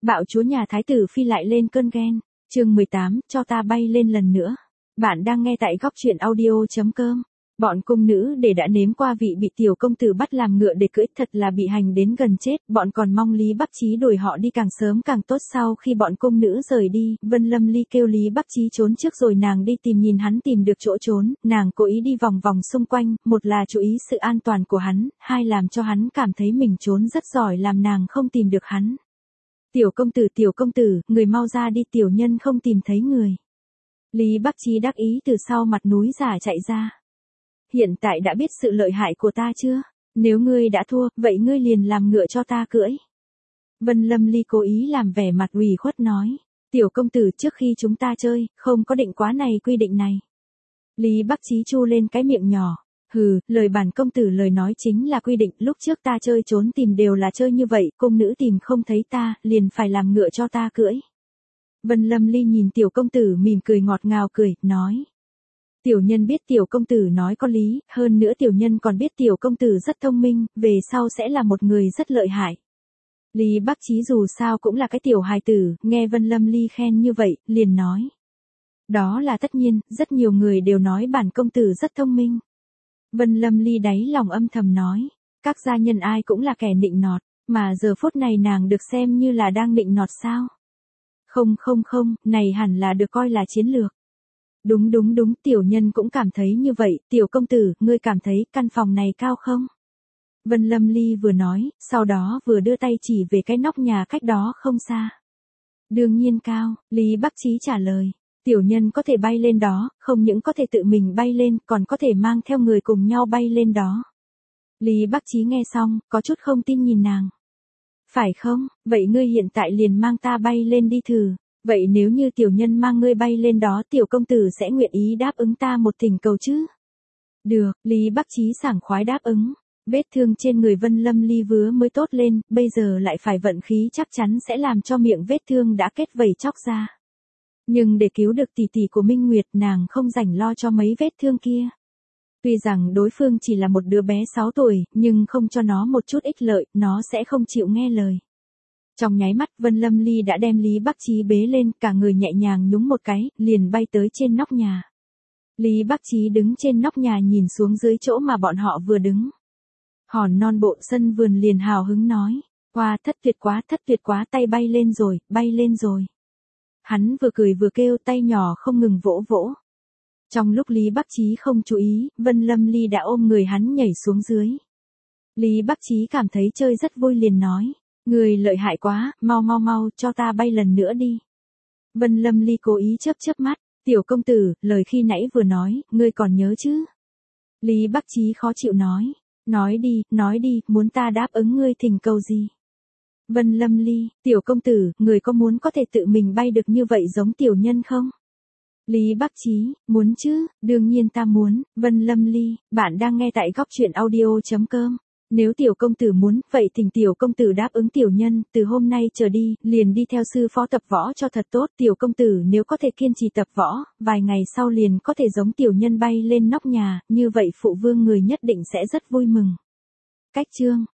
Bạo chúa nhà Thái tử Phi lại lên cơn ghen. Chương 18, cho ta bay lên lần nữa. Bạn đang nghe tại góc truyện audio.com. Bọn cung nữ để đã nếm qua vị bị tiểu công tử bắt làm ngựa để cưỡi, thật là bị hành đến gần chết. Bọn còn mong Lý Bắc Chí đuổi họ đi càng sớm càng tốt. Sau khi bọn cung nữ rời đi, Vân Lâm Ly kêu Lý Bắc Chí trốn trước rồi nàng đi tìm, nhìn hắn tìm được chỗ trốn, nàng cố ý đi vòng vòng xung quanh, một là chú ý sự an toàn của hắn, hai làm cho hắn cảm thấy mình trốn rất giỏi, làm nàng không tìm được hắn. Tiểu công tử, người mau ra đi, tiểu nhân không tìm thấy người. Lý Bắc Chí đắc ý từ sau mặt núi giả chạy ra. Hiện tại đã biết sự lợi hại của ta chưa? Nếu ngươi đã thua, vậy ngươi liền làm ngựa cho ta cưỡi. Vân Lâm Ly cố ý làm vẻ mặt ủy khuất nói. Tiểu công tử, trước khi chúng ta chơi, không có định quá này quy định này. Lý Bắc Chí chu lên cái miệng nhỏ. Hừ, lời bản công tử lời nói chính là quy định, lúc trước ta chơi trốn tìm đều là chơi như vậy, cung nữ tìm không thấy ta, liền phải làm ngựa cho ta cưỡi. Vân Lâm Ly nhìn tiểu công tử mỉm cười ngọt ngào cười, nói. Tiểu nhân biết tiểu công tử nói có lý, hơn nữa tiểu nhân còn biết tiểu công tử rất thông minh, về sau sẽ là một người rất lợi hại. Lý Bắc Chí dù sao cũng là cái tiểu hài tử, nghe Vân Lâm Ly khen như vậy, liền nói. Đó là tất nhiên, rất nhiều người đều nói bản công tử rất thông minh. Vân Lâm Ly đáy lòng âm thầm nói, các gia nhân ai cũng là kẻ nịnh nọt, mà giờ phút này nàng được xem như là đang nịnh nọt sao? Không, này hẳn là được coi là chiến lược. Đúng, tiểu nhân cũng cảm thấy như vậy, tiểu công tử, ngươi cảm thấy căn phòng này cao không? Vân Lâm Ly vừa nói, sau đó vừa đưa tay chỉ về cái nóc nhà cách đó không xa. Đương nhiên cao, Lý Bắc Chí trả lời. Tiểu nhân có thể bay lên đó, không những có thể tự mình bay lên, còn có thể mang theo người cùng nhau bay lên đó. Lý Bắc Chí nghe xong, có chút không tin nhìn nàng. Phải không, vậy ngươi hiện tại liền mang ta bay lên đi thử. Vậy nếu như tiểu nhân mang ngươi bay lên đó, tiểu công tử sẽ nguyện ý đáp ứng ta một thỉnh cầu chứ? Được, Lý Bắc Chí sảng khoái đáp ứng. Vết thương trên người Vân Lâm Ly vừa mới tốt lên, bây giờ lại phải vận khí chắc chắn sẽ làm cho miệng vết thương đã kết vảy chóc ra. Nhưng để cứu được tỷ tỷ của Minh Nguyệt, nàng không rảnh lo cho mấy vết thương kia. Tuy rằng đối phương chỉ là một đứa bé 6 tuổi, nhưng không cho nó một chút ích lợi, nó sẽ không chịu nghe lời. Trong nháy mắt, Vân Lâm Ly đã đem Lý Bắc Chí bế lên, cả người nhẹ nhàng nhúng một cái, liền bay tới trên nóc nhà. Lý Bắc Chí đứng trên nóc nhà nhìn xuống dưới chỗ mà bọn họ vừa đứng. Hòn non bộ sân vườn liền hào hứng nói, wow, thất tuyệt quá, tay bay lên rồi. Hắn vừa cười vừa kêu, tay nhỏ không ngừng vỗ vỗ. Trong lúc Lý Bắc Chí không chú ý, Vân Lâm Ly đã ôm người hắn nhảy xuống dưới. Lý Bắc Chí cảm thấy chơi rất vui liền nói, người lợi hại quá, mau, cho ta bay lần nữa đi. Vân Lâm Ly cố ý chớp mắt, tiểu công tử, lời khi nãy vừa nói, ngươi còn nhớ chứ? Lý Bắc Chí khó chịu nói đi, muốn ta đáp ứng ngươi thỉnh cầu gì? Vân Lâm Ly, tiểu công tử, người có muốn có thể tự mình bay được như vậy giống tiểu nhân không? Lý Bắc Chí, muốn chứ, đương nhiên ta muốn. Vân Lâm Ly, bạn đang nghe tại góc truyện audio.com. Nếu tiểu công tử muốn, vậy thỉnh tiểu công tử đáp ứng tiểu nhân, từ hôm nay trở đi, liền đi theo sư phó tập võ cho thật tốt. Tiểu công tử nếu có thể kiên trì tập võ, vài ngày sau liền có thể giống tiểu nhân bay lên nóc nhà, như vậy phụ vương người nhất định sẽ rất vui mừng. Cách chương